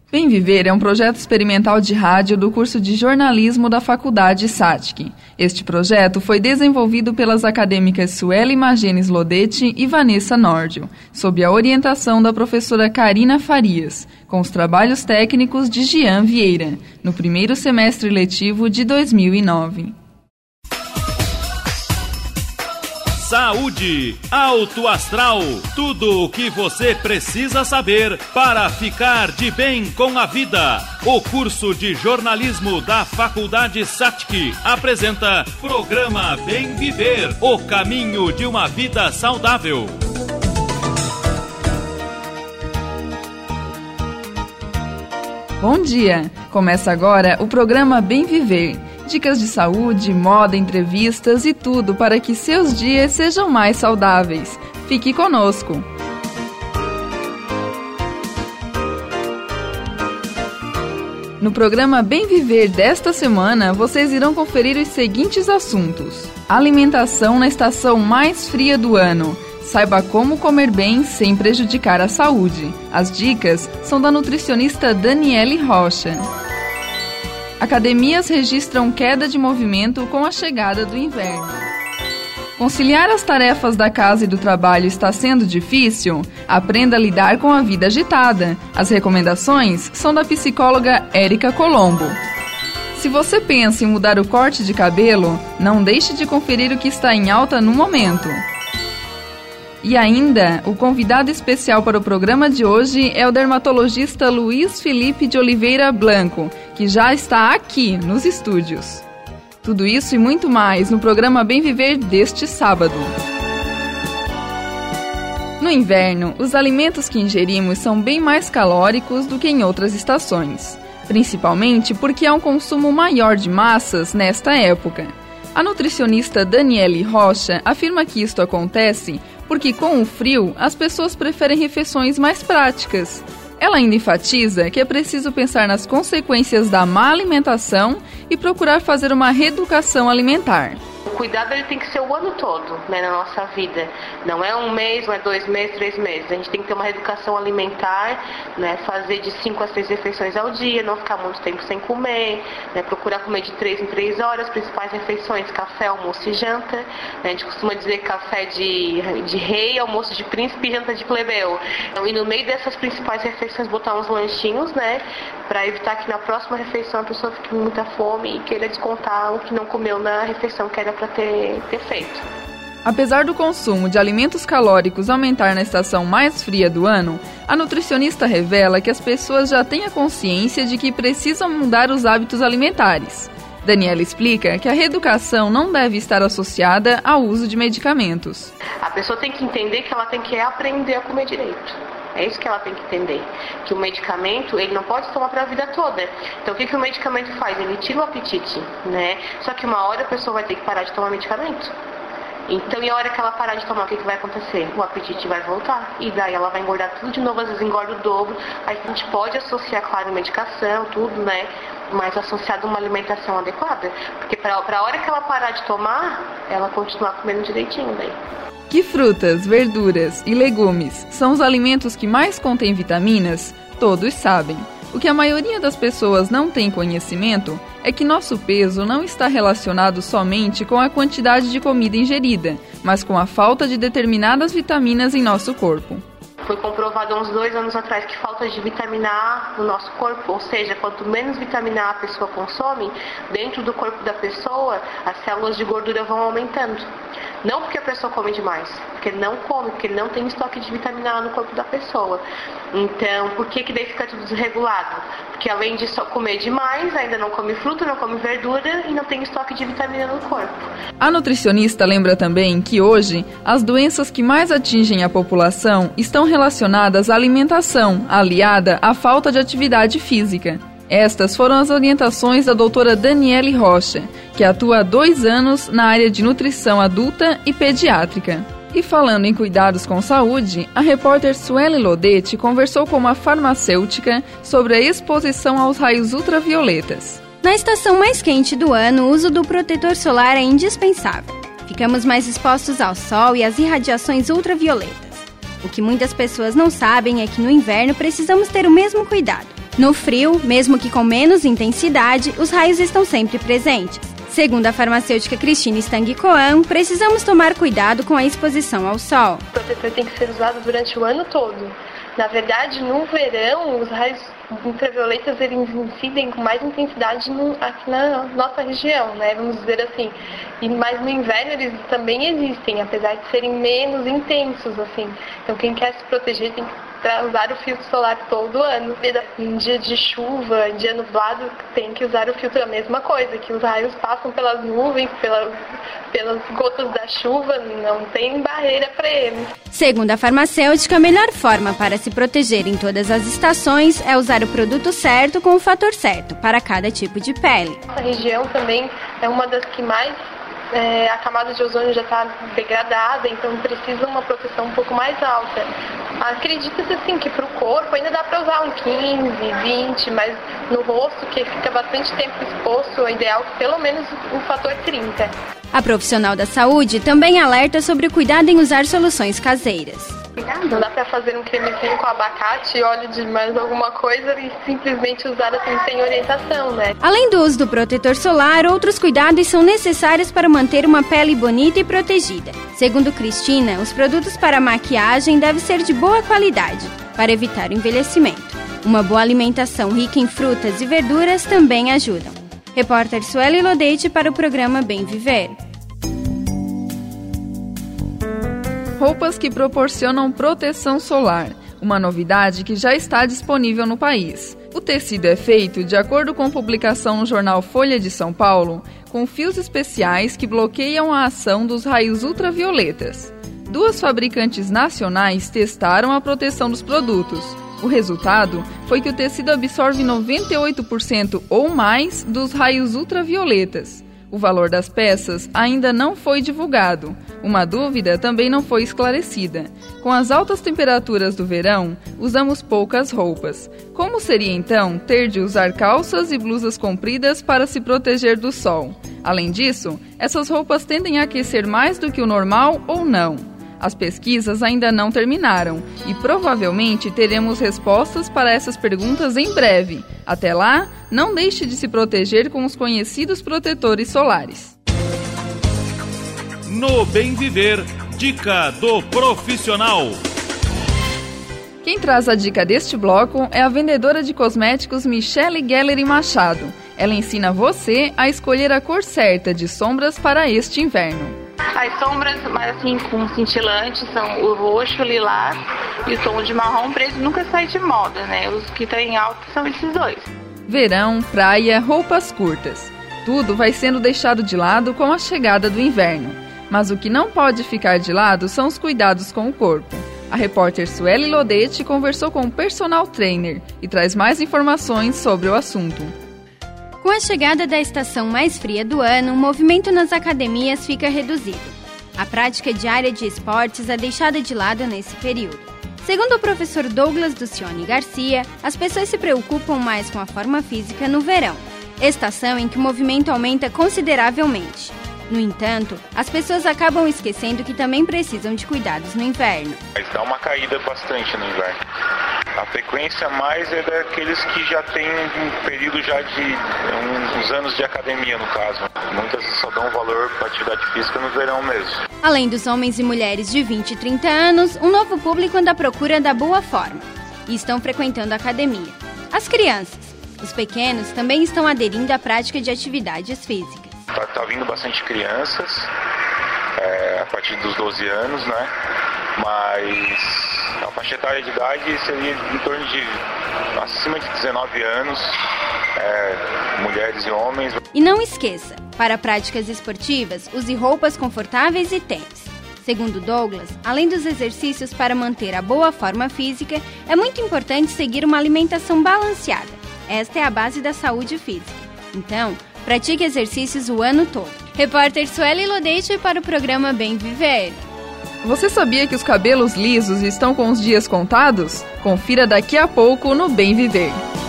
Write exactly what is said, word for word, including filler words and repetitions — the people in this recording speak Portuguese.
Bem Viver é um projeto experimental de rádio do curso de jornalismo da Faculdade S A T C. Este projeto foi desenvolvido pelas acadêmicas Sueli Magenes Lodete e Vanessa Nordio, sob a orientação da professora Karina Farias, com os trabalhos técnicos de Jean Vieira, no primeiro semestre letivo de dois mil e nove. Saúde, Alto Astral, tudo o que você precisa saber para ficar de bem com a vida. O curso de jornalismo da Faculdade S A T C apresenta Programa Bem Viver, o caminho de uma vida saudável. Bom dia! Começa agora o programa Bem Viver. Dicas de saúde, moda, entrevistas e tudo para que seus dias sejam mais saudáveis. Fique conosco! No programa Bem Viver desta semana, vocês irão conferir os seguintes assuntos: alimentação na estação mais fria do ano. Saiba como comer bem sem prejudicar a saúde. As dicas são da nutricionista Daniele Rocha. Academias registram queda de movimento com a chegada do inverno. Conciliar as tarefas da casa e do trabalho está sendo difícil? Aprenda a lidar com a vida agitada. As recomendações são da psicóloga Érica Colombo. Se você pensa em mudar o corte de cabelo, não deixe de conferir o que está em alta no momento. E ainda, o convidado especial para o programa de hoje é o dermatologista Luiz Felipe de Oliveira Blanco, que já está aqui nos estúdios. Tudo isso e muito mais no programa Bem Viver deste sábado. No inverno, os alimentos que ingerimos são bem mais calóricos do que em outras estações, principalmente porque há um consumo maior de massas nesta época. A nutricionista Daniele Rocha afirma que isto acontece porque com o frio as pessoas preferem refeições mais práticas. Ela ainda enfatiza que é preciso pensar nas consequências da má alimentação e procurar fazer uma reeducação alimentar. O cuidado ele tem que ser o ano todo, né, na nossa vida. Não é um mês, não é dois meses, três meses. A gente tem que ter uma reeducação alimentar, né, fazer de cinco a seis refeições ao dia, não ficar muito tempo sem comer, né, procurar comer de três em três horas, principais refeições, café, almoço e janta. Né, a gente costuma dizer café de, de rei, almoço de príncipe e janta de plebeu. Então, e no meio dessas principais refeições botar uns lanchinhos, né, para evitar que na próxima refeição a pessoa fique com muita fome e queira descontar o que não comeu na refeição que era para ter, ter feito. Apesar do consumo de alimentos calóricos aumentar na estação mais fria do ano, a nutricionista revela que as pessoas já têm a consciência de que precisam mudar os hábitos alimentares. Daniela explica que a reeducação não deve estar associada ao uso de medicamentos. A pessoa tem que entender que ela tem que aprender a comer direito. É isso que ela tem que entender, que o medicamento ele não pode tomar para a vida toda. Então o que, que o medicamento faz? Ele tira o apetite, né? Só que uma hora a pessoa vai ter que parar de tomar medicamento. Então, e a hora que ela parar de tomar, o que, que vai acontecer? O apetite vai voltar. E daí ela vai engordar tudo de novo, às vezes engorda o dobro. Aí a gente pode associar, claro, medicação, tudo, né? Mas associado a uma alimentação adequada. Porque para a hora que ela parar de tomar, ela continuar comendo direitinho daí. Que frutas, verduras e legumes são os alimentos que mais contêm vitaminas? Todos sabem. O que a maioria das pessoas não tem conhecimento é que nosso peso não está relacionado somente com a quantidade de comida ingerida, mas com a falta de determinadas vitaminas em nosso corpo. Foi comprovado há uns dois anos atrás que falta de vitamina A no nosso corpo, ou seja, quanto menos vitamina A a pessoa consome, dentro do corpo da pessoa, as células de gordura vão aumentando. Não porque a pessoa come demais, porque não come, porque não tem estoque de vitamina A no corpo da pessoa. Então, por que que daí fica tudo desregulado? Porque além de só comer demais, ainda não come fruta, não come verdura e não tem estoque de vitamina no corpo. A nutricionista lembra também que hoje, as doenças que mais atingem a população estão relacionadas à alimentação, aliada à falta de atividade física. Estas foram as orientações da doutora Daniele Rocha, que atua há dois anos na área de nutrição adulta e pediátrica. E falando em cuidados com saúde, a repórter Sueli Lodete conversou com uma farmacêutica sobre a exposição aos raios ultravioletas. Na estação mais quente do ano, o uso do protetor solar é indispensável. Ficamos mais expostos ao sol e às irradiações ultravioletas. O que muitas pessoas não sabem é que no inverno precisamos ter o mesmo cuidado. No frio, mesmo que com menos intensidade, os raios estão sempre presentes. Segundo a farmacêutica Cristina Stang Coan, precisamos tomar cuidado com a exposição ao sol. O protetor tem que ser usado durante o ano todo. Na verdade, no verão, os raios ultravioletas eles incidem com mais intensidade no, aqui na nossa região, né? Vamos dizer assim. E, mas no inverno eles também existem, apesar de serem menos intensos, assim. Então quem quer se proteger tem que usar o filtro solar todo ano. Em dia de chuva, em dia nublado, tem que usar o filtro, a mesma coisa, que os raios passam pelas nuvens, pela, pelas gotas da chuva, não tem barreira para eles. Segundo a farmacêutica, a melhor forma para se proteger em todas as estações é usar o produto certo com o fator certo para cada tipo de pele. Nossa região também é uma das que mais É, a camada de ozônio já está degradada, então precisa uma proteção um pouco mais alta. Acredita-se assim que para o corpo ainda dá para usar um quinze, vinte, mas no rosto, que fica bastante tempo exposto, é ideal pelo menos o fator trinta. A profissional da saúde também alerta sobre o cuidado em usar soluções caseiras. Não dá para fazer um cremezinho com abacate, óleo de mais alguma coisa e simplesmente usar assim sem orientação, né? Além do uso do protetor solar, outros cuidados são necessários para manter uma pele bonita e protegida. Segundo Cristina, os produtos para maquiagem devem ser de boa qualidade, para evitar o envelhecimento. Uma boa alimentação rica em frutas e verduras também ajudam. Repórter Sueli Lodete para o programa Bem Viver. Roupas que proporcionam proteção solar, uma novidade que já está disponível no país. O tecido é feito, de acordo com publicação no jornal Folha de São Paulo, com fios especiais que bloqueiam a ação dos raios ultravioletas. Duas fabricantes nacionais testaram a proteção dos produtos. O resultado foi que o tecido absorve noventa e oito por cento ou mais dos raios ultravioletas. O valor das peças ainda não foi divulgado. Uma dúvida também não foi esclarecida. Com as altas temperaturas do verão, usamos poucas roupas. Como seria então ter de usar calças e blusas compridas para se proteger do sol? Além disso, essas roupas tendem a aquecer mais do que o normal ou não? As pesquisas ainda não terminaram e provavelmente teremos respostas para essas perguntas em breve. Até lá, não deixe de se proteger com os conhecidos protetores solares. No Bem Viver, dica do profissional. Quem traz a dica deste bloco é a vendedora de cosméticos Michele Gelleri Machado. Ela ensina você a escolher a cor certa de sombras para este inverno. As sombras, mais assim, com cintilantes são o roxo, o lilás e o tom de marrom preto nunca sai de moda, né? Os que estão em alta são esses dois. Verão, praia, roupas curtas. Tudo vai sendo deixado de lado com a chegada do inverno. Mas o que não pode ficar de lado são os cuidados com o corpo. A repórter Sueli Lodete conversou com o personal trainer e traz mais informações sobre o assunto. Com a chegada da estação mais fria do ano, o movimento nas academias fica reduzido. A prática diária de esportes é deixada de lado nesse período. Segundo o professor Douglas Ducione Garcia, as pessoas se preocupam mais com a forma física no verão, estação em que o movimento aumenta consideravelmente. No entanto, as pessoas acabam esquecendo que também precisam de cuidados no inverno. Mas dá uma caída bastante no inverno. A frequência mais é daqueles que já têm um período já de uns anos de academia, no caso. Muitas só dão valor para atividade física no verão mesmo. Além dos homens e mulheres de vinte e trinta anos, um novo público anda à procura da boa forma e estão frequentando a academia. As crianças. Os pequenos também estão aderindo à prática de atividades físicas. Tá, tá vindo bastante crianças, é, a partir dos doze anos, né? Mas a faixa etária de idade seria em torno de acima de dezenove anos, é, mulheres e homens. E não esqueça, para práticas esportivas, use roupas confortáveis e tênis. Segundo Douglas, além dos exercícios para manter a boa forma física, é muito importante seguir uma alimentação balanceada. Esta é a base da saúde física. Então, pratique exercícios o ano todo. Repórter Sueli Lodete para o programa Bem Viver. Você sabia que os cabelos lisos estão com os dias contados? Confira daqui a pouco no Bem Viver.